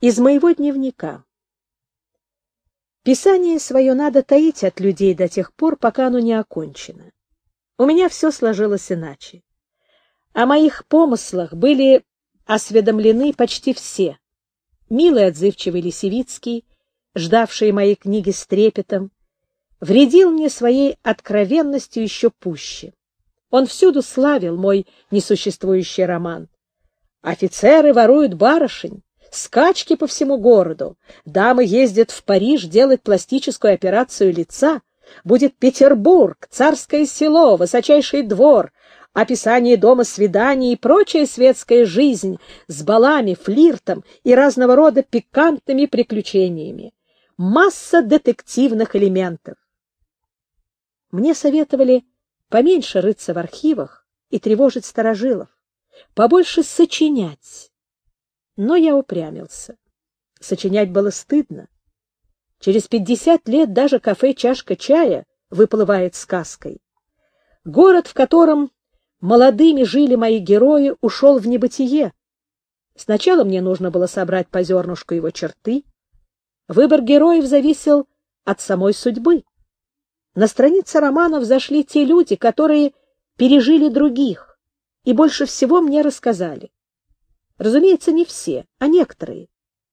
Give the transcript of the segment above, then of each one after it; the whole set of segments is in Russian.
Из моего дневника. Писание свое надо таить от людей до тех пор, пока оно не окончено. У меня все сложилось иначе. О моих помыслах были осведомлены почти все. Милый отзывчивый Лисевицкий, ждавший моей книги с трепетом, вредил мне своей откровенностью еще пуще. Он всюду славил мой несуществующий роман. Офицеры воруют барышень, скачки по всему городу, дамы ездят в Париж делать пластическую операцию лица, будет Петербург, царское село, высочайший двор, описание дома свиданий и прочая светская жизнь с балами, флиртом и разного рода пикантными приключениями. Масса детективных элементов. Мне советовали поменьше рыться в архивах и тревожить старожилов, побольше сочинять. Но я упрямился. Сочинять было стыдно. Через 50 лет даже кафе «Чашка чая» выплывает сказкой. Город, в котором молодыми жили мои герои, ушел в небытие. Сначала мне нужно было собрать по зернышку его черты. Выбор героев зависел от самой судьбы. На страницы романов зашли те люди, которые пережили других, и больше всего мне рассказали. Разумеется, не все, а некоторые.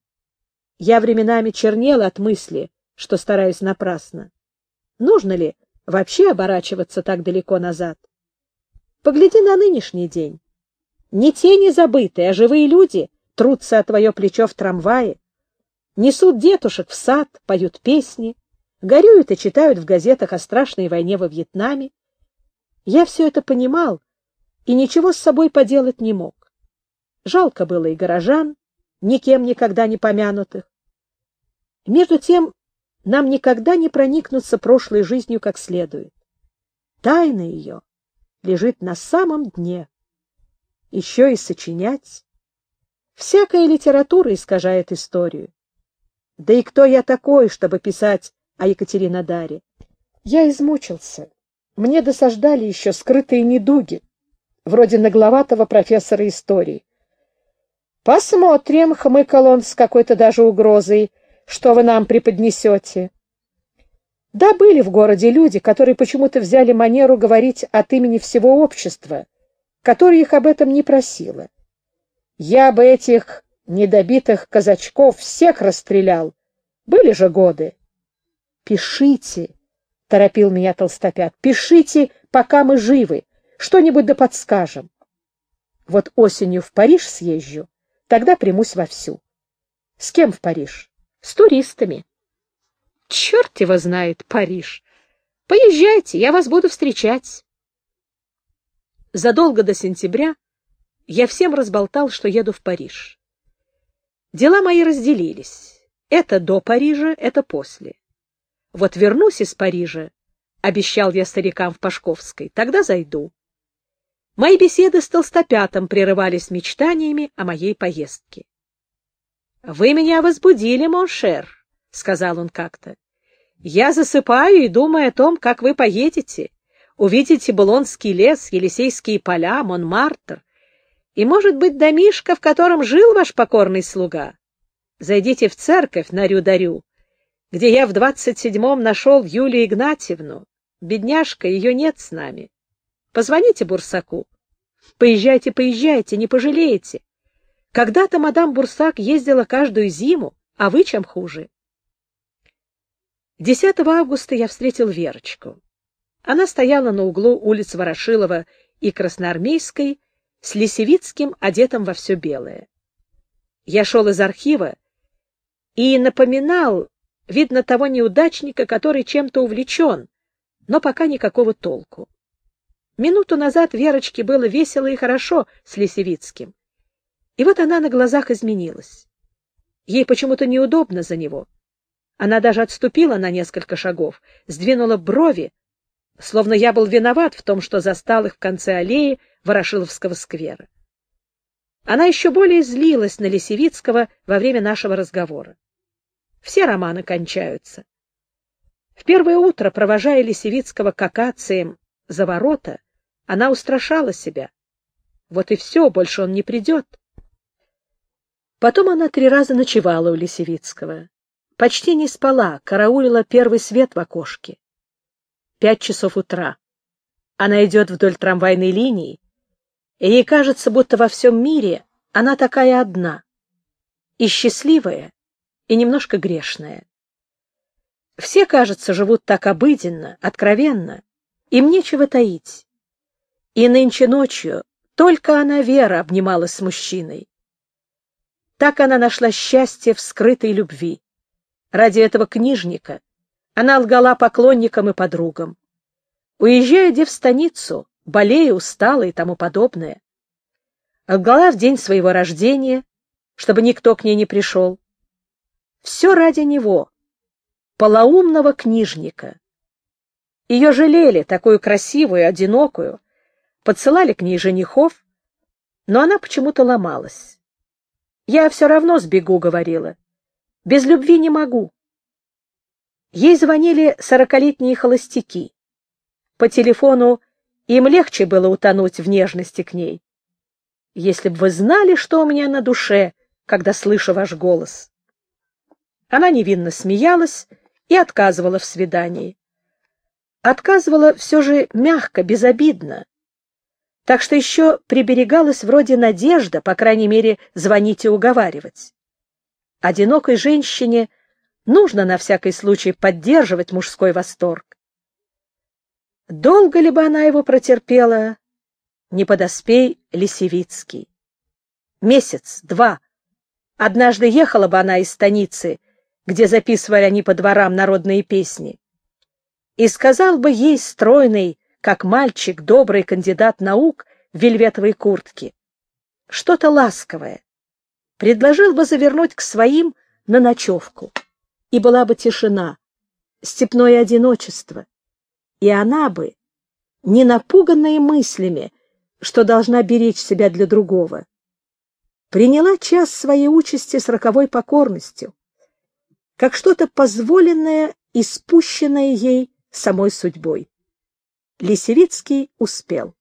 Я временами чернела от мысли, что стараюсь напрасно. Нужно ли вообще оборачиваться так далеко назад? Погляди на нынешний день. Не тени забытые, а живые люди трутся о твое плечо в трамвае, несут детушек в сад, поют песни, горюют и читают в газетах о страшной войне во Вьетнаме. Я все это понимал и ничего с собой поделать не мог. Жалко было и горожан, никем никогда не помянутых. Между тем, нам никогда не проникнуться прошлой жизнью как следует. Тайна ее лежит на самом дне. Еще и сочинять. Всякая литература искажает историю. Да и кто я такой, чтобы писать о Екатеринодаре? Я измучился. Мне досаждали еще скрытые недуги, вроде нагловатого профессора истории. «Посмотрим», — хмыкал он с какой-то даже угрозой, — «что вы нам преподнесете». Да, были в городе люди, которые почему-то взяли манеру говорить от имени всего общества, которое их об этом не просило. Я бы этих недобитых казачков всех расстрелял. Были же годы. «Пишите», — торопил меня Толстопят, — «пишите, пока мы живы, что-нибудь да подскажем. Вот осенью в Париж съезжу, тогда примусь вовсю». С кем в Париж? С туристами. Черт его знает, Париж. Поезжайте, я вас буду встречать. Задолго до сентября я всем разболтал, что еду в Париж. Дела мои разделились. Это до Парижа, это после. Вот вернусь из Парижа, обещал я старикам в Пашковской, тогда зайду. Мои беседы с Толстопятом прерывались мечтаниями о моей поездке. — Вы меня возбудили, моншер, — сказал он как-то. — Я засыпаю и думаю о том, как вы поедете, увидите Булонский лес, Елисейские поля, Монмартр и, может быть, домишко, в котором жил ваш покорный слуга. Зайдите в церковь на Рю-да-Рю, где я в 27-м нашел Юлию Игнатьевну. Бедняжка, ее нет с нами. Позвоните Бурсаку. Поезжайте, поезжайте, не пожалеете. Когда-то мадам Бурсак ездила каждую зиму, а вы чем хуже? 10 августа я встретил Верочку. Она стояла на углу улиц Ворошилова и Красноармейской с Лисевицким, одетым во все белое. Я шел из архива и напоминал, видно, того неудачника, который чем-то увлечен, но пока никакого толку. Минуту назад Верочке было весело и хорошо с Лисевицким. И вот она на глазах изменилась. Ей почему-то неудобно за него. Она даже отступила на несколько шагов, сдвинула брови, словно я был виноват в том, что застал их в конце аллеи Ворошиловского сквера. Она еще более злилась на Лисевицкого во время нашего разговора. Все романы кончаются. В первое утро, провожая Лисевицкого к акациям за ворота, она устрашала себя. Вот и все, больше он не придет. Потом она 3 раза ночевала у Лисевицкого. Почти не спала, караулила первый свет в окошке. 5 часов утра. Она идет вдоль трамвайной линии, и ей кажется, будто во всем мире она такая одна, и счастливая, и немножко грешная. Все, кажется, живут так обыденно, откровенно, им нечего таить. И нынче ночью только она, Вера, обнималась с мужчиной. Так она нашла счастье в скрытой любви. Ради этого книжника она лгала поклонникам и подругам. Уезжая в станицу, болея, устала и тому подобное. Лгала в день своего рождения, чтобы никто к ней не пришел. Все ради него, полоумного книжника. Ее жалели, такую красивую, одинокую, подсылали к ней женихов, но она почему-то ломалась. «Я все равно сбегу», — говорила. «Без любви не могу». Ей звонили 40-летние холостяки. По телефону им легче было утонуть в нежности к ней. «Если бы вы знали, что у меня на душе, когда слышу ваш голос». Она невинно смеялась и отказывала в свидании. Отказывала все же мягко, безобидно. Так что еще приберегалась вроде надежда, по крайней мере, звонить и уговаривать. Одинокой женщине нужно на всякий случай поддерживать мужской восторг. Долго ли бы она его протерпела, не подоспей Лисевицкий. Месяц, 2. Однажды ехала бы она из станицы, где записывали они по дворам народные песни, и сказал бы ей стройный, как мальчик, добрый кандидат наук в вельветовой куртке, что-то ласковое, предложил бы завернуть к своим на ночевку, и была бы тишина, степное одиночество, и она бы, не напуганная мыслями, что должна беречь себя для другого, приняла час своей участи с роковой покорностью, как что-то позволенное и спущенное ей самой судьбой. Лисевицкий успел.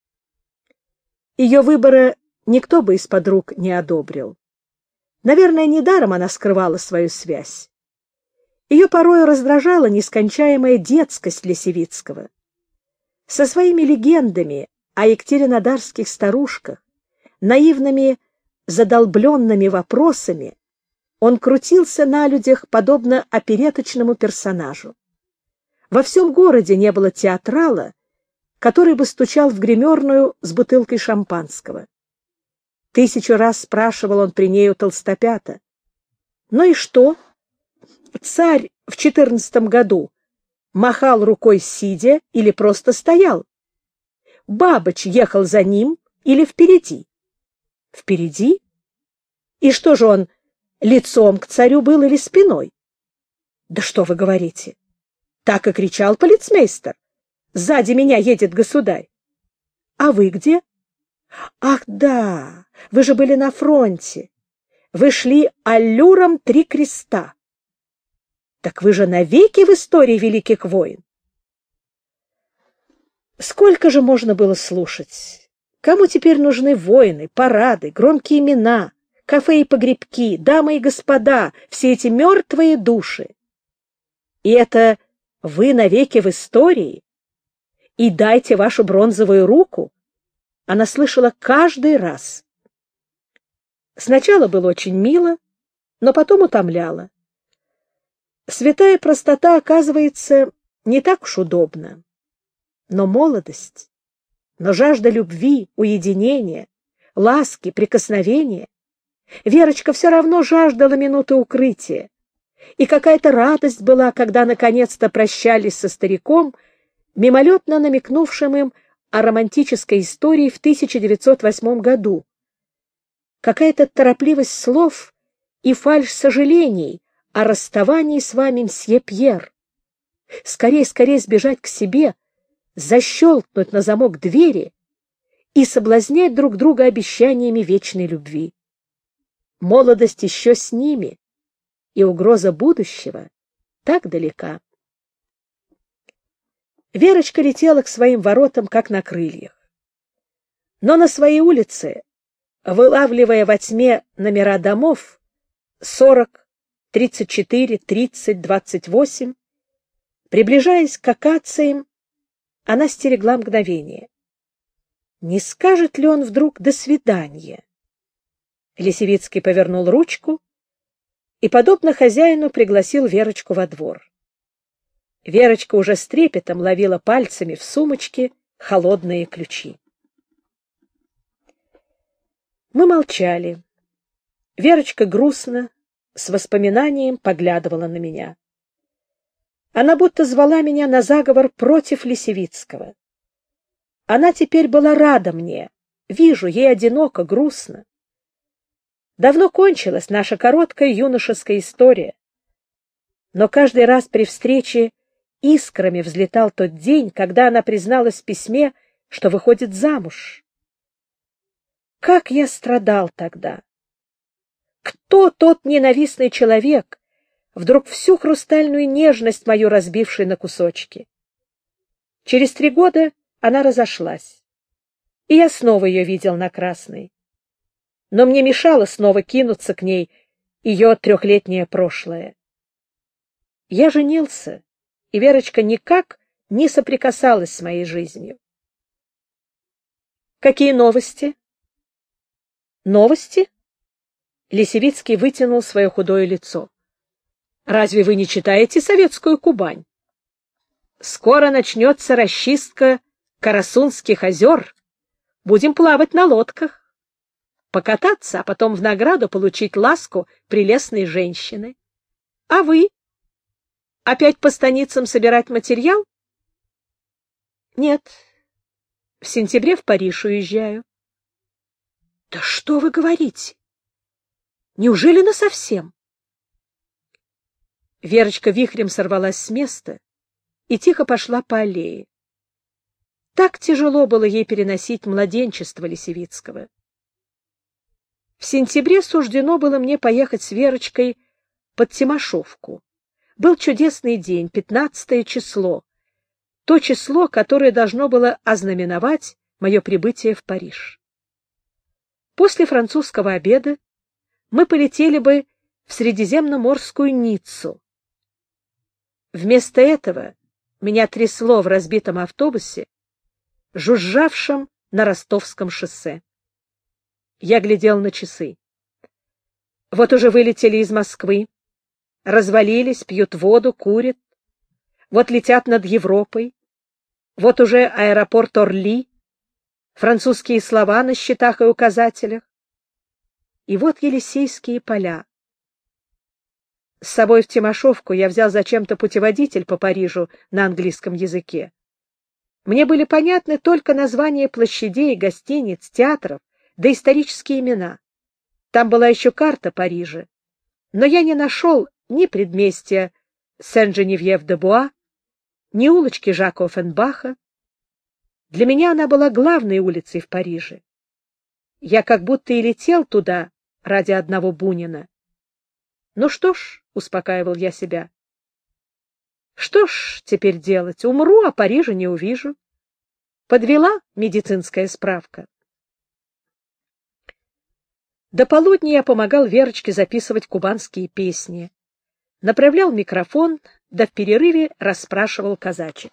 Ее выбора никто бы из подруг не одобрил. Наверное, недаром она скрывала свою связь. Ее порою раздражала нескончаемая детскость Лисевицкого. Со своими легендами о екатеринодарских старушках, наивными задолбленными вопросами, он крутился на людях, подобно опереточному персонажу. Во всем городе не было театрала, который бы стучал в гримерную с бутылкой шампанского. 1000 раз спрашивал он при ней у толстопята: «Ну и что? Царь в 14 году махал рукой сидя или просто стоял? Бабыч ехал за ним или впереди?» «Впереди? И что же он, лицом к царю был или спиной?» «Да что вы говорите? Так и кричал полицмейстер: сзади меня едет государь». «А вы где?» «Ах, да, вы же были на фронте. Вы шли аллюром 3 креста. Так вы же навеки в истории великих войн». Сколько же можно было слушать? Кому теперь нужны войны, парады, громкие имена, кафе и погребки, дамы и господа, все эти мертвые души? И это вы навеки в истории? И дайте вашу бронзовую руку? Она слышала каждый раз. Сначала было очень мило, но потом утомляло. Святая простота, оказывается, не так уж удобна. Но молодость, но жажда любви, уединения, ласки, прикосновения. Верочка все равно жаждала минуты укрытия. И какая-то радость была, когда наконец-то прощались со стариком, мимолетно намекнувшим им о романтической истории в 1908 году. Какая-то торопливость слов и фальшь сожалений о расставании с вами, мсье Пьер. Скорей, скорей сбежать к себе, защелкнуть на замок двери и соблазнять друг друга обещаниями вечной любви. Молодость еще с ними, и угроза будущего так далека. Верочка летела к своим воротам, как на крыльях. Но на своей улице вылавливая во тьме номера домов 40, 34, 30, 28, приближаясь к акациям, она стерегла мгновение. Не скажет ли он вдруг «до свидания»? Лисевицкий повернул ручку и, подобно хозяину, пригласил Верочку во двор. Верочка уже с трепетом ловила пальцами в сумочке холодные ключи. Мы молчали. Верочка грустно, с воспоминанием поглядывала на меня. Она будто звала меня на заговор против Лисевицкого. Она теперь была рада мне. Вижу, ей одиноко, грустно. Давно кончилась наша короткая юношеская история. Но каждый раз при встрече искрами взлетал тот день, когда она призналась в письме, что выходит замуж. Как я страдал тогда! Кто тот ненавистный человек, вдруг всю хрустальную нежность мою разбивший на кусочки? Через 3 года она разошлась, и я снова ее видел на Красной. Но мне мешало снова кинуться к ней ее 3-летнее прошлое. Я женился, и Верочка никак не соприкасалась с моей жизнью. Какие новости? Новости? Лисевицкий вытянул свое худое лицо. Разве вы не читаете «Советскую Кубань»? Скоро начнется расчистка Карасунских озер. Будем плавать на лодках. Покататься, а потом в награду получить ласку прелестной женщины. А вы? Опять по станицам собирать материал? Нет. В сентябре в Париж уезжаю. Да что вы говорите? Неужели насовсем? Верочка вихрем сорвалась с места и тихо пошла по аллее. Так тяжело было ей переносить младенчество Лисевицкого. В сентябре суждено было мне поехать с Верочкой под Тимошовку. Был чудесный день, 15 число, то число, которое должно было ознаменовать мое прибытие в Париж. После французского обеда мы полетели бы в Средиземноморскую Ниццу. Вместо этого меня трясло в разбитом автобусе, жужжавшем на Ростовском шоссе. Я глядел на часы. Вот уже вылетели из Москвы, развалились, пьют воду, курят. Вот летят над Европой. Вот уже аэропорт Орли, французские слова на щитах и указателях. И вот Елисейские поля. С собой в Тимошовку я взял зачем-то путеводитель по Парижу на английском языке. Мне были понятны только названия площадей, гостиниц, театров, да исторические имена. Там была еще карта Парижа, но я не нашел ни предместья Сен-Женевьев-де-Буа, ни улочки Жака Оффенбаха. Для меня она была главной улицей в Париже. Я как будто и летел туда ради одного Бунина. Ну что ж, успокаивал я себя. Что ж теперь делать? Умру, а Парижа не увижу. Подвела медицинская справка. До полудня я помогал Верочке записывать кубанские песни. Направлял микрофон, да в перерыве расспрашивал казачек.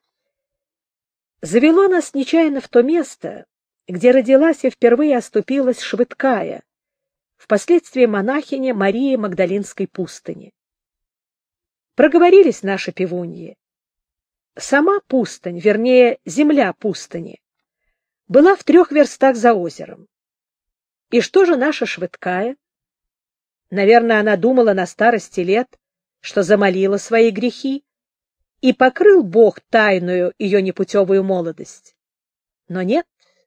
Завело нас нечаянно в то место, где родилась и впервые оступилась Швыдкая, впоследствии монахиня Марии Магдалинской пустыни. Проговорились наши певуньи. Сама пустынь, вернее, земля пустыни, была в 3 верстах за озером. И что же наша Швыдкая? Наверное, она думала на старости лет, что замолила свои грехи, и покрыл Бог тайную ее непутевую молодость. Но нет.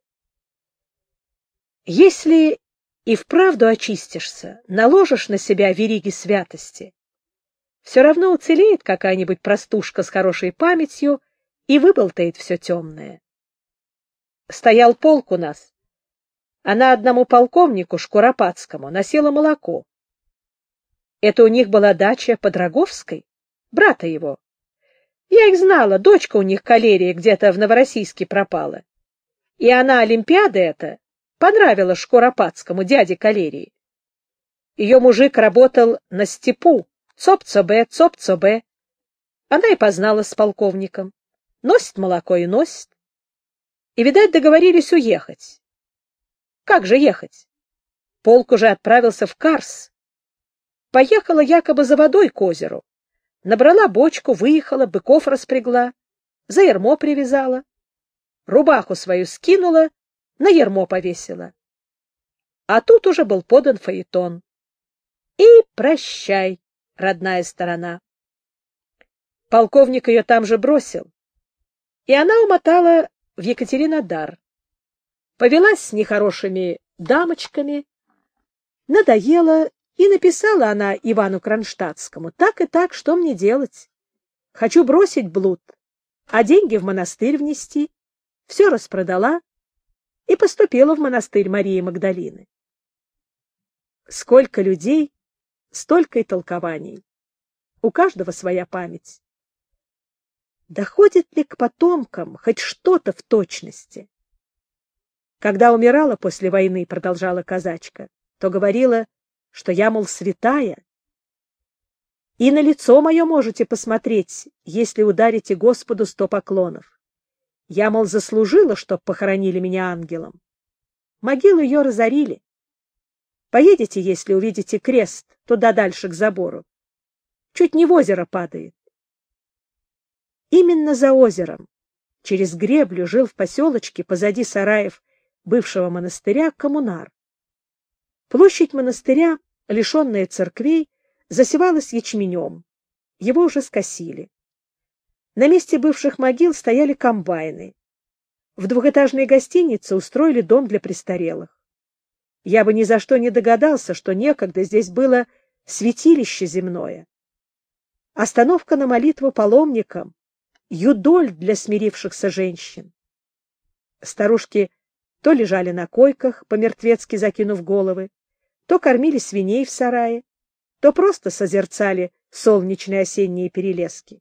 Если и вправду очистишься, наложишь на себя вериги святости, все равно уцелеет какая-нибудь простушка с хорошей памятью и выболтает все темное. Стоял полк у нас. Она одному полковнику Шкуропадскому носила молоко. Это у них была дача под Роговской, брата его. Я их знала, дочка у них калерия где-то в Новороссийске пропала. И она олимпиада эта понравилась Шкуропадскому, дяде Калерии. Ее мужик работал на степу, цоп-цобе, цоп-цобе. Она и позналась с полковником. Носит молоко и носит. И, видать, договорились уехать. Как же ехать? Полк уже отправился в Карс. Поехала якобы за водой к озеру. Набрала бочку, выехала, быков распрягла, за ярмо привязала. Рубаху свою скинула, на ярмо повесила. А тут уже был подан фаэтон. И прощай, родная сторона. Полковник ее там же бросил, и она умотала в Екатеринодар. Повелась с нехорошими дамочками, надоела, и написала она Ивану Кронштадтскому: так и так, что мне делать? Хочу бросить блуд, а деньги в монастырь внести. Все распродала и поступила в монастырь Марии Магдалины. Сколько людей, столько и толкований. У каждого своя память. Доходит ли к потомкам хоть что-то в точности? Когда умирала после войны, продолжала казачка, то говорила, что я, мол, святая. И на лицо мое можете посмотреть, если ударите Господу 100 поклонов. Я, мол, заслужила, чтоб похоронили меня ангелом. Могилу ее разорили. Поедете, если увидите крест, туда дальше к забору. Чуть не в озеро падает. Именно за озером, через греблю, жил в поселочке позади сараев бывшего монастыря коммунар. Площадь монастыря, лишенная церквей, засевалась ячменем. Его уже скосили. На месте бывших могил стояли комбайны. В двухэтажной гостинице устроили дом для престарелых. Я бы ни за что не догадался, что некогда здесь было святилище земное. Остановка на молитву паломникам, юдоль для смирившихся женщин. Старушки то лежали на койках, помертвецки закинув головы, то кормили свиней в сарае, то просто созерцали солнечные осенние перелески.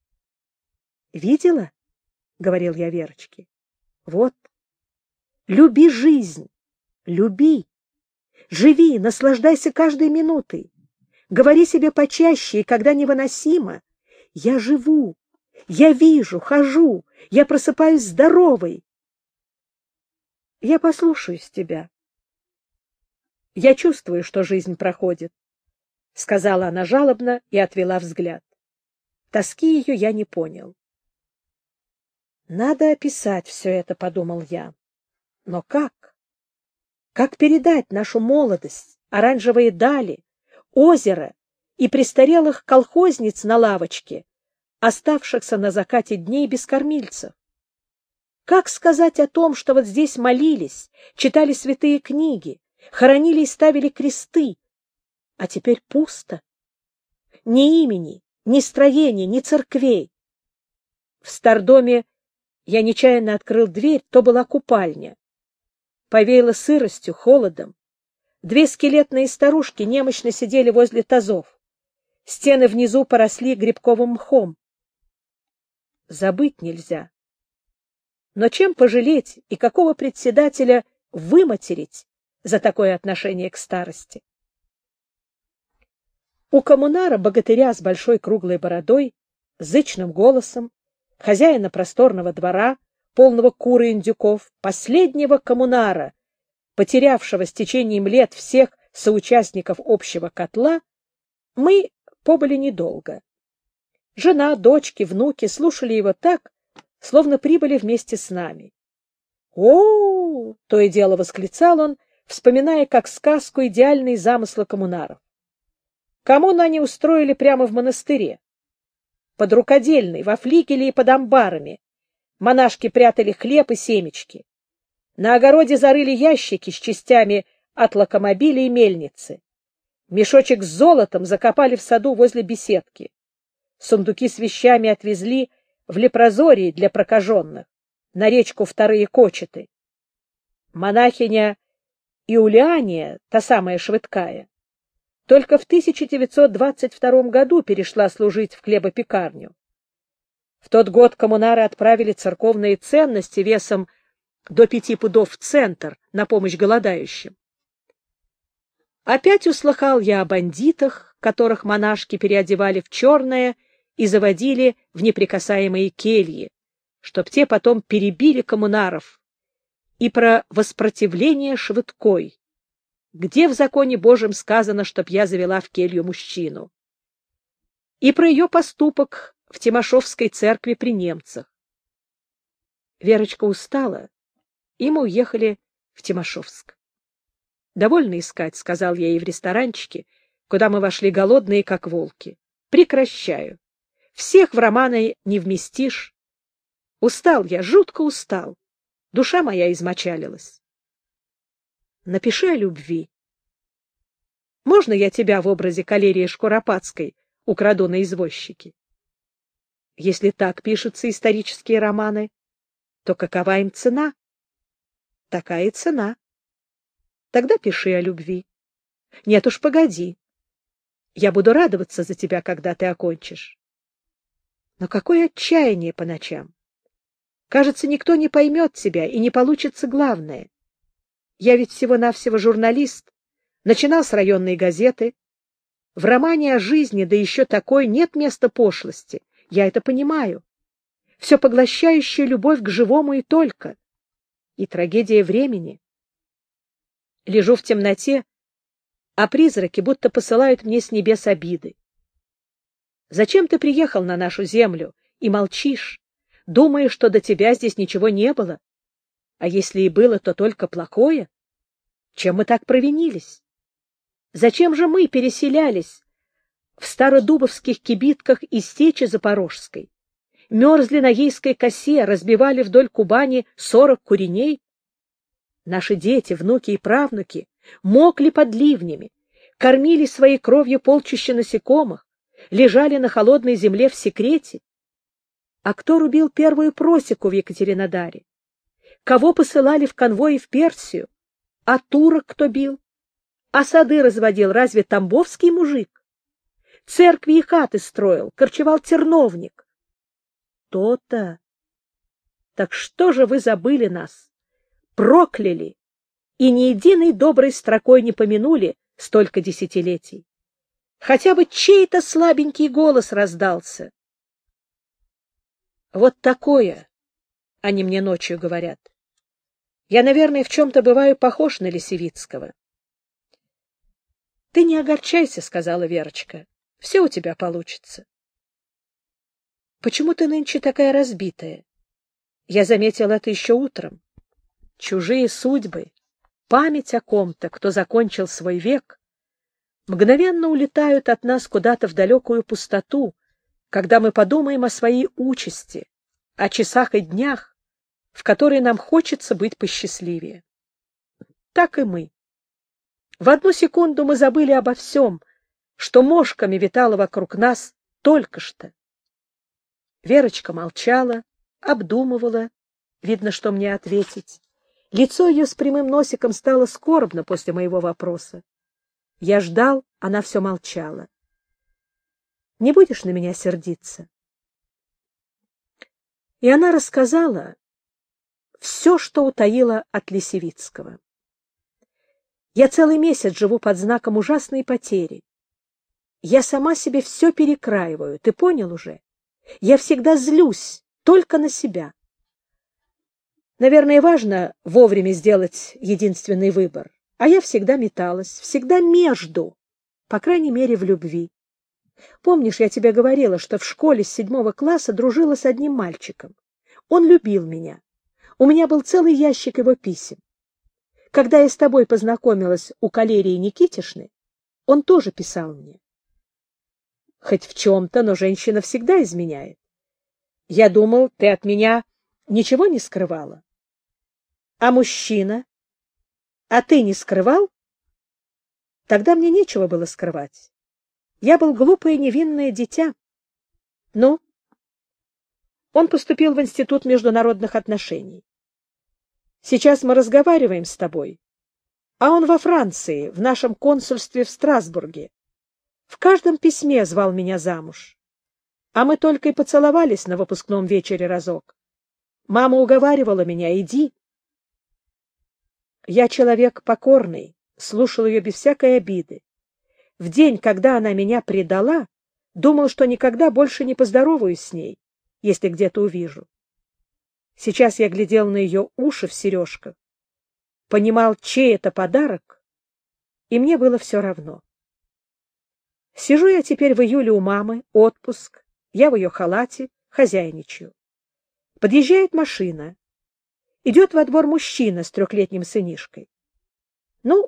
«Видела?» — говорил я Верочке. «Вот, люби жизнь, люби, живи, наслаждайся каждой минутой, говори себе почаще, и когда невыносимо: я живу, я вижу, хожу, я просыпаюсь здоровой». Я послушаюсь тебя. Я чувствую, что жизнь проходит, — сказала она жалобно и отвела взгляд. Тоски ее я не понял. Надо описать все это, — подумал я. Но как? Как передать нашу молодость, оранжевые дали, озеро и престарелых колхозниц на лавочке, оставшихся на закате дней без кормильцев? Как сказать о том, что вот здесь молились, читали святые книги, хоронили и ставили кресты, а теперь пусто? Ни имени, ни строения, ни церквей. В стардоме я нечаянно открыл дверь, то была купальня. Повеяло сыростью, холодом. 2 скелетные старушки немощно сидели возле тазов. Стены внизу поросли грибковым мхом. Забыть нельзя. Но чем пожалеть и какого председателя выматерить за такое отношение к старости? У коммунара, богатыря с большой круглой бородой, зычным голосом, хозяина просторного двора, полного кур и индюков, последнего коммунара, потерявшего с течением лет всех соучастников общего котла, мы побыли недолго. Жена, дочки, внуки слушали его так, словно прибыли вместе с нами. «О-о-о!» — то и дело восклицал он, вспоминая как сказку идеальные замыслы коммунаров. Коммуну они устроили прямо в монастыре. Под рукодельной, во флигеле и под амбарами. Монашки прятали хлеб и семечки. На огороде зарыли ящики с частями от локомобиля и мельницы. Мешочек с золотом закопали в саду возле беседки. Сундуки с вещами отвезли в лепрозории для прокаженных, на речку Вторые Кочеты. Монахиня Иулиания, та самая Швыдкая, только в 1922 году перешла служить в хлебопекарню. В тот год коммунары отправили церковные ценности весом до 5 пудов в центр на помощь голодающим. Опять услыхал я о бандитах, которых монашки переодевали в черное и заводили в неприкасаемые кельи, чтоб те потом перебили коммунаров, и про воспротивление швыдкой, где в законе Божьем сказано, чтоб я завела в келью мужчину, и про ее поступок в Тимошевской церкви при немцах. Верочка устала, и мы уехали в Тимошевск. «Довольно искать», — сказал я ей в ресторанчике, куда мы вошли голодные, как волки. «Прекращаю. Всех в романы не вместишь. Устал я, жутко устал. Душа моя измочалилась». «Напиши о любви. Можно я тебя в образе Калерии Шкуропадской украду на извозчике?» «Если так пишутся исторические романы, то какова им цена?» «Такая цена. Тогда пиши о любви». «Нет уж, погоди. Я буду радоваться за тебя, когда ты окончишь». Но какое отчаяние по ночам! Кажется, никто не поймет тебя, и не получится главное. Я ведь всего-навсего журналист, начинал с районной газеты. В романе о жизни, да еще такой, нет места пошлости. Я это понимаю. Все поглощающая любовь к живому и только. И трагедия времени. Лежу в темноте, а призраки будто посылают мне с небес обиды. Зачем ты приехал на нашу землю и молчишь, думая, что до тебя здесь ничего не было? А если и было, то только плохое? Чем мы так провинились? Зачем же мы переселялись в стародубовских кибитках из Сечи Запорожской, мерзли на Ейской косе, разбивали вдоль Кубани 40 куреней? Наши дети, внуки и правнуки мокли под ливнями, кормили своей кровью полчища насекомых, лежали на холодной земле в секрете. А кто рубил первую просеку в Екатеринодаре? Кого посылали в конвои в Персию? А турок кто бил? А сады разводил разве тамбовский мужик? Церкви и хаты строил, корчевал терновник. То-то. Так что же вы забыли нас? Прокляли и ни единой доброй строкой не помянули столько десятилетий. Хотя бы чей-то слабенький голос раздался. Вот такое они мне ночью говорят. Я, наверное, в чем-то бываю похож на Лисевицкого. — Ты не огорчайся, — сказала Верочка. — Все у тебя получится. — Почему ты нынче такая разбитая? Я заметила это еще утром. Чужие судьбы, память о ком-то, кто закончил свой век, мгновенно улетают от нас куда-то в далекую пустоту, когда мы подумаем о своей участи, о часах и днях, в которые нам хочется быть посчастливее. Так и мы. В одну секунду мы забыли обо всем, что мошками витало вокруг нас только что. Верочка молчала, обдумывала, видно, что мне ответить. Лицо ее с прямым носиком стало скорбно после моего вопроса. Я ждал, она все молчала. — Не будешь на меня сердиться? И она рассказала все, что утаила от Лисевицкого. Я целый месяц живу под знаком ужасной потери. Я сама себе все перекраиваю, ты понял уже? Я всегда злюсь только на себя. Наверное, важно вовремя сделать единственный выбор, а я всегда металась, всегда между, по крайней мере, в любви. Помнишь, я тебе говорила, что в школе с 7 класса дружила с одним мальчиком. Он любил меня. У меня был целый ящик его писем. Когда я с тобой познакомилась у Калерии Никитишны, он тоже писал мне. Хоть в чем-то, но женщина всегда изменяет. Я думал, ты от меня ничего не скрывала. А мужчина? А ты не скрывал? Тогда мне нечего было скрывать. Я был глупое невинное дитя. Ну? Он поступил в Институт международных отношений. Сейчас мы разговариваем с тобой, а он во Франции, в нашем консульстве в Страсбурге. В каждом письме звал меня замуж. А мы только и поцеловались на выпускном вечере разок. Мама уговаривала меня: иди. Я человек покорный, слушал ее без всякой обиды. В день, когда она меня предала, думал, что никогда больше не поздороваюсь с ней, если где-то увижу. Сейчас я глядел на ее уши в сережках, понимал, чей это подарок, и мне было все равно. Сижу я теперь в июле у мамы, отпуск, я в ее халате, хозяйничаю. Подъезжает машина. Идет во двор мужчина с 3-летним сынишкой. Ну,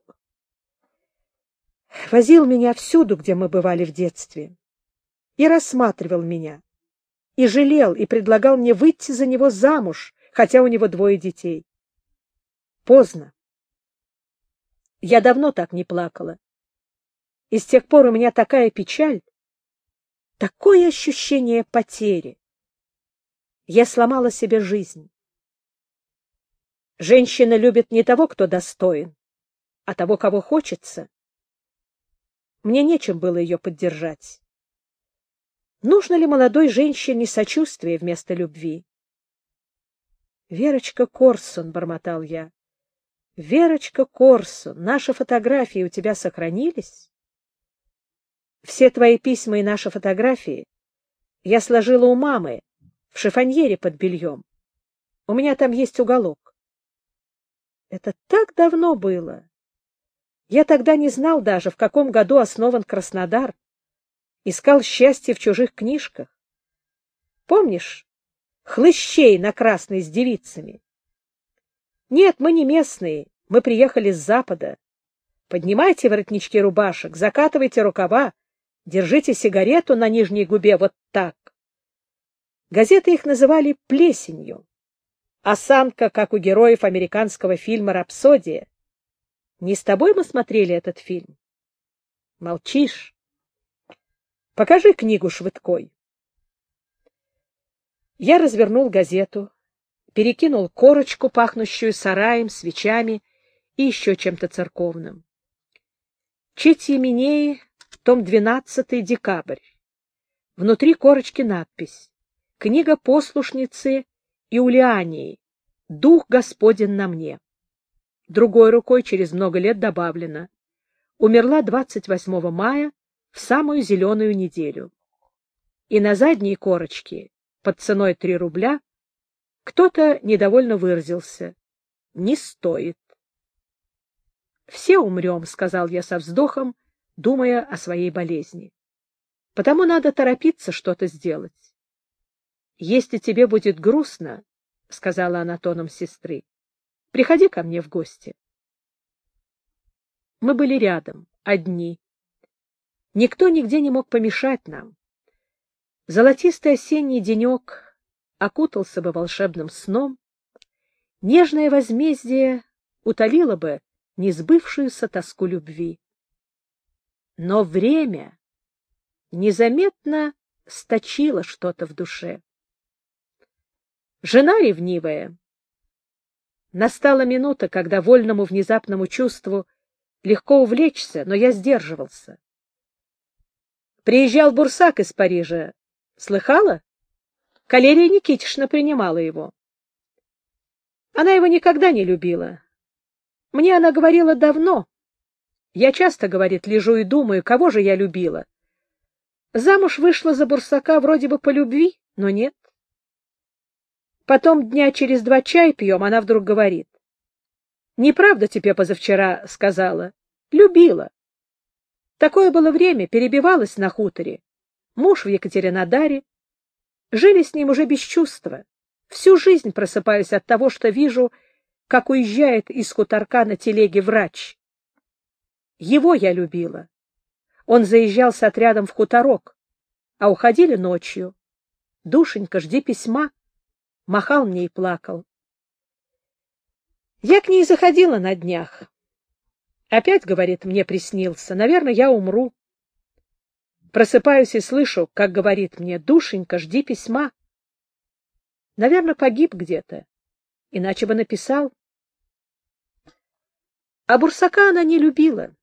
возил меня всюду, где мы бывали в детстве, и рассматривал меня, и жалел, и предлагал мне выйти за него замуж, хотя у него 2 детей. Поздно. Я давно так не плакала. И с тех пор у меня такая печаль, такое ощущение потери. Я сломала себе жизнь. Женщина любит не того, кто достоин, а того, кого хочется. Мне нечем было ее поддержать. Нужно ли молодой женщине сочувствие вместо любви? «Верочка Корсун», — бормотал я, — «Верочка Корсун, наши фотографии у тебя сохранились?» Все твои письма и наши фотографии я сложила у мамы в шифоньере под бельем. У меня там есть уголок. Это так давно было. Я тогда не знал даже, в каком году основан Краснодар. Искал счастье в чужих книжках. Помнишь хлыщей на Красной с девицами? Нет, мы не местные, мы приехали с запада. Поднимайте воротнички рубашек, закатывайте рукава, держите сигарету на нижней губе вот так. Газеты их называли плесенью. Осанка, как у героев американского фильма «Рапсодия». Не с тобой мы смотрели этот фильм? Молчишь? Покажи книгу Швыдкой. Я развернул газету, перекинул корочку, пахнущую сараем, свечами и еще чем-то церковным. Читье-Минеи, том 12, декабрь. Внутри корочки надпись: «Книга послушницы Иулиании. Дух Господень на мне». Другой рукой через много лет добавлено: «Умерла 28 мая в самую зеленую неделю». И на задней корочке, под ценой 3 рубля, кто-то недовольно выразился: «Не стоит». «Все умрем», — сказал я со вздохом, думая о своей болезни. «Потому надо торопиться что-то сделать». «Если тебе будет грустно, — сказала она тоном сестры, — приходи ко мне в гости». Мы были рядом, одни. Никто нигде не мог помешать нам. Золотистый осенний денек окутался бы волшебным сном, нежное возмездие утолило бы несбывшуюся тоску любви. Но время незаметно сточило что-то в душе. Жена ревнивая. Настала минута, когда вольному внезапному чувству легко увлечься, но я сдерживался. Приезжал Бурсак из Парижа. Слыхала? Калерия Никитишна принимала его. Она его никогда не любила. Мне она говорила давно. Я часто, говорит, лежу и думаю, кого же я любила. Замуж вышла за Бурсака вроде бы по любви, но нет. Потом дня через 2 чай пьем, она вдруг говорит: «Неправда тебе позавчера сказала. Любила». Такое было время, перебивалась на хуторе. Муж в Екатеринодаре. Жили с ним уже без чувства. Всю жизнь просыпаюсь от того, что вижу, как уезжает из хуторка на телеге врач. Его я любила. Он заезжал с отрядом в хуторок, а уходили ночью. «Душенька, жди письма». Махал мне и плакал. Я к ней заходила на днях. Опять, говорит, мне приснился. Наверное, я умру. Просыпаюсь и слышу, как говорит мне: «Душенька, жди письма». Наверное, погиб где-то, иначе бы написал. А Бурсака она не любила.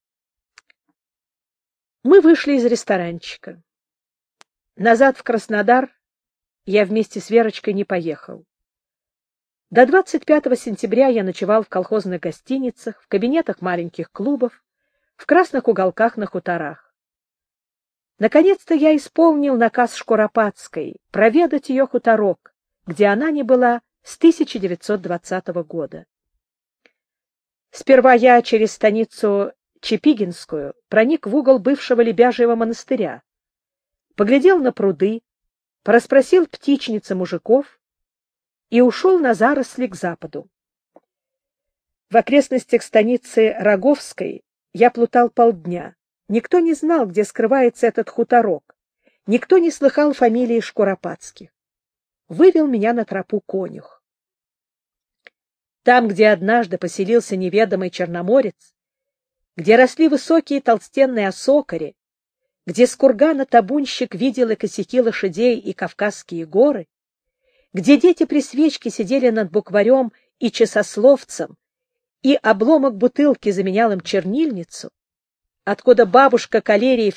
Мы вышли из ресторанчика. Назад в Краснодар я вместе с Верочкой не поехал. До 25 сентября я ночевал в колхозных гостиницах, в кабинетах маленьких клубов, в красных уголках на хуторах. Наконец-то я исполнил наказ Шкуропадской проведать ее хуторок, где она не была с 1920 года. Сперва я через станицу Чепигинскую проник в угол бывшего Лебяжьего монастыря, поглядел на пруды, порасспросил птичницы мужиков и ушел на заросли к западу. В окрестностях станицы Роговской я плутал полдня. Никто не знал, где скрывается этот хуторок. Никто не слыхал фамилии Шкуропадских. Вывел меня на тропу конюх. Там, где однажды поселился неведомый черноморец, где росли высокие толстенные осокари, где с кургана табунщик видел и косяки лошадей и Кавказские горы, где дети при свечке сидели над букварем и часословцем, и обломок бутылки заменял им чернильницу, откуда бабушка Калерий в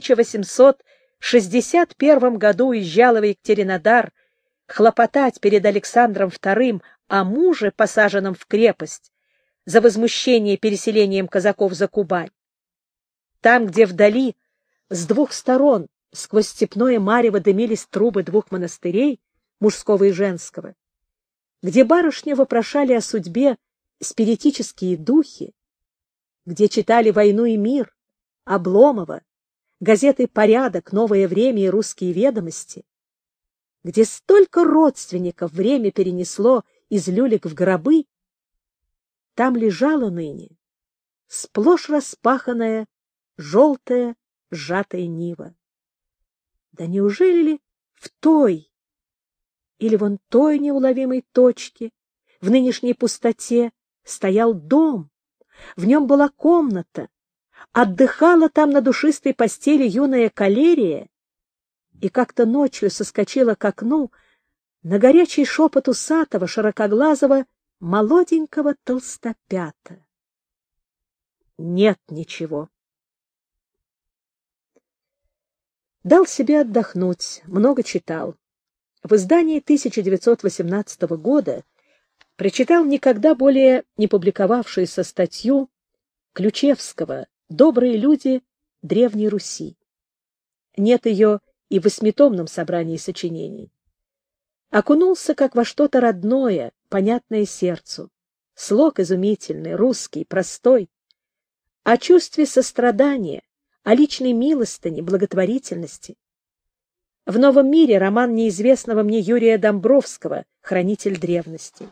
1861 году уезжала в Екатеринодар хлопотать перед Александром II о муже, посаженном в крепость, за возмущение переселением казаков за Кубань. Там, где вдали, с двух сторон, сквозь степное марево дымились трубы двух монастырей, мужского и женского, где барышни вопрошали о судьбе спиритические духи, где читали «Войну и мир», Обломова, газеты «Порядок», «Новое время» и «Русские ведомости», где столько родственников время перенесло из люлек в гробы, там лежала ныне сплошь распаханная, желтая, сжатая нива. Да неужели ли в той или вон той неуловимой точке, в нынешней пустоте, стоял дом, в нем была комната, отдыхала там на душистой постели юная Калерия и как-то ночью соскочила к окну на горячий шепот усатого, широкоглазого, молоденького толстопята. Нет ничего. Дал себе отдохнуть, много читал. В издании 1918 года прочитал никогда более не публиковавшуюся статью Ключевского «Добрые люди Древней Руси». Нет ее и в 8-томном собрании сочинений. Окунулся как во что-то родное, понятное сердцу. Слог изумительный, русский, простой. О чувстве сострадания, о личной милостыне, благотворительности. В «Новом мире» роман неизвестного мне Юрия Домбровского «Хранитель древностей».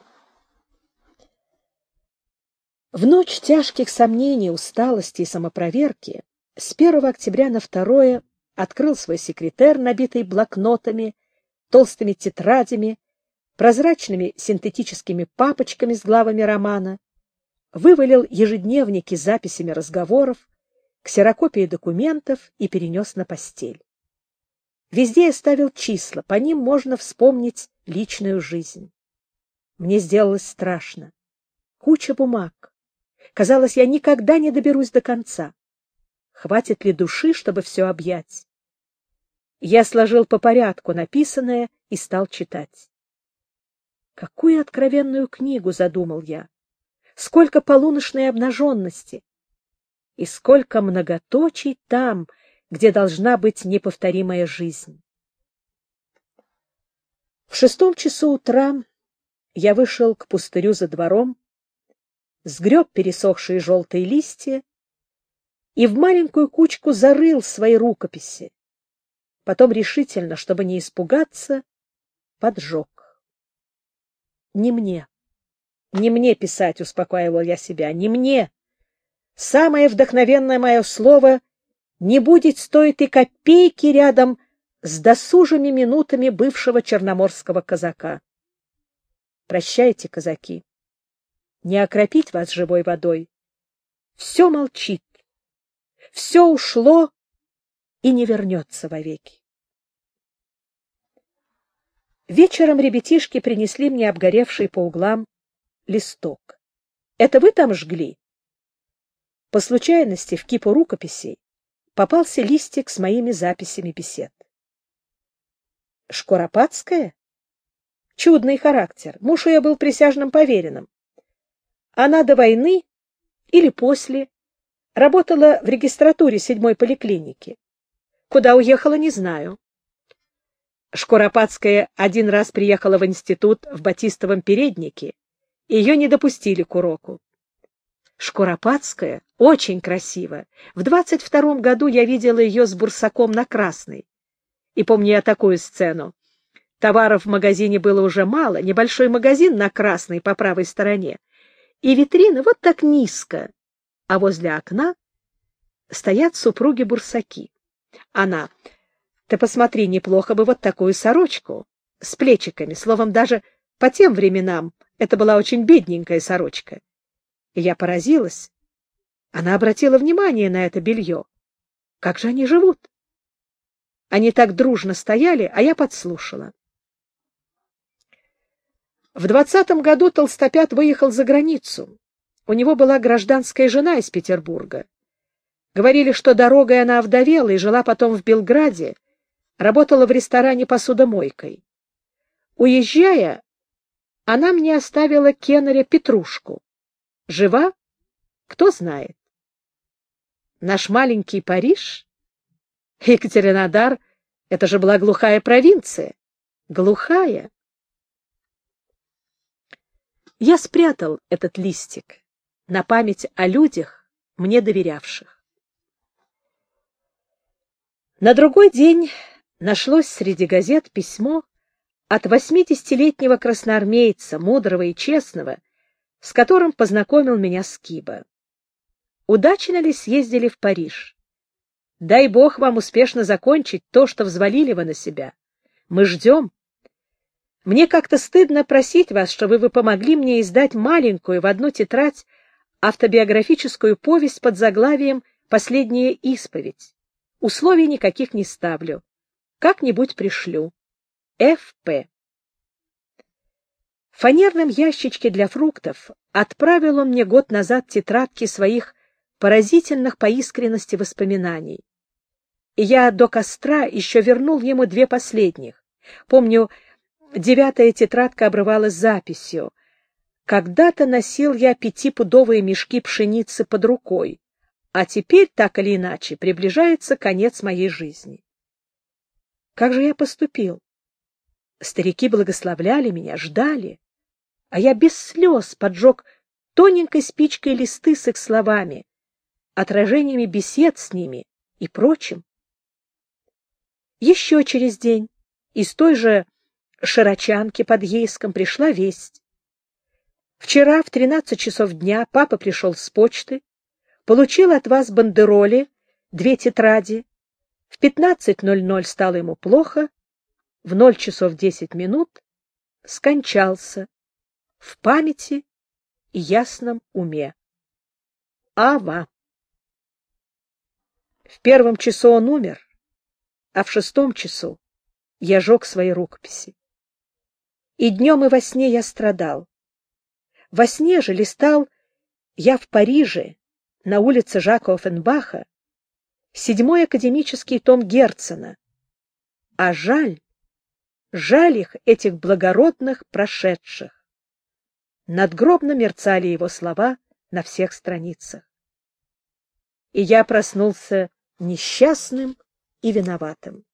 В ночь тяжких сомнений, усталости и самопроверки с 1 октября на 2 открыл свой секретер, набитый блокнотами, толстыми тетрадями, прозрачными синтетическими папочками с главами романа, вывалил ежедневники с записями разговоров, ксерокопии документов и перенес на постель. Везде я ставил числа, по ним можно вспомнить личную жизнь. Мне сделалось страшно. Куча бумаг. Казалось, я никогда не доберусь до конца. Хватит ли души, чтобы все объять? Я сложил по порядку написанное и стал читать. Какую откровенную книгу задумал я! Сколько полуночной обнаженности! И сколько многоточий там, где должна быть неповторимая жизнь! В 6 часу утра я вышел к пустырю за двором, сгреб пересохшие желтые листья и в маленькую кучку зарыл свои рукописи. Потом решительно, чтобы не испугаться, поджег. Не мне писать, успокаивал я себя, не мне. Самое вдохновенное мое слово не будет стоить и копейки рядом с досужими минутами бывшего черноморского казака. Прощайте, казаки. Не окропить вас живой водой. Все молчит, все ушло и не вернется вовеки. Вечером ребятишки принесли мне обгоревший по углам листок. Это вы там жгли? По случайности в кипу рукописей попался листик с моими записями бесед. Шкуропадская? Чудный характер. Муж ее был присяжным поверенным. Она до войны или после работала в регистратуре 7-й поликлиники. Куда уехала, не знаю. Шкуропадская один раз приехала в институт в батистовом переднике, и ее не допустили к уроку. Шкуропадская очень красива. В 22-м году я видела ее с бурсаком на Красной. И помню я такую сцену. Товаров в магазине было уже мало, небольшой магазин на Красной по правой стороне, и витрины вот так низко, а возле окна стоят супруги-бурсаки. Она: «Ты посмотри, неплохо бы вот такую сорочку с плечиками». Словом, даже по тем временам это была очень бедненькая сорочка. И я поразилась. Она обратила внимание на это белье. Как же они живут? Они так дружно стояли, а я подслушала. В 20-м году Толстопят выехал за границу. У него была гражданская жена из Петербурга. Говорили, что дорогой она овдовела и жила потом в Белграде, работала в ресторане посудомойкой. Уезжая, она мне оставила кеннеря Петрушку. Жива? Кто знает. Наш маленький Париж? Екатеринодар — это же была глухая провинция. Глухая. Я спрятал этот листик на память о людях, мне доверявших. На другой день нашлось среди газет письмо от 80-летнего красноармейца, мудрого и честного, с которым познакомил меня Скиба. Удачно ли съездили в Париж? Дай Бог вам успешно закончить то, что взвалили вы на себя. Мы ждем. Мне как-то стыдно просить вас, чтобы вы помогли мне издать маленькую в одну тетрадь автобиографическую повесть под заглавием «Последняя исповедь». Условий никаких не ставлю. Как-нибудь пришлю. Ф.П. В фанерном ящичке для фруктов отправил он мне год назад тетрадки своих поразительных по искренности воспоминаний. И я до костра еще вернул ему 2 последних. Помню, 9-я тетрадка обрывалась записью: «Когда-то носил я 5-пудовые мешки пшеницы под рукой, а теперь, так или иначе, приближается конец моей жизни». Как же я поступил? Старики благословляли меня, ждали, а я без слез поджег тоненькой спичкой листы с их словами, отражениями бесед с ними и прочим. Еще через день из той же Широчанки под Ейском пришла весть. Вчера в 13 часов дня папа пришел с почты, получил от вас бандероли, 2 тетради. В 15:00 стало ему плохо, в 0 часов 10 минут скончался в памяти и ясном уме. Ава. В 1 часу он умер, а в 6 часу я жег свои рукописи. И днем, и во сне я страдал. Во сне же листал я в Париже, на улице Жака Оффенбаха, 7-й академический том Герцена. А жаль их, этих благородных прошедших. Надгробно мерцали его слова на всех страницах. И я проснулся несчастным и виноватым.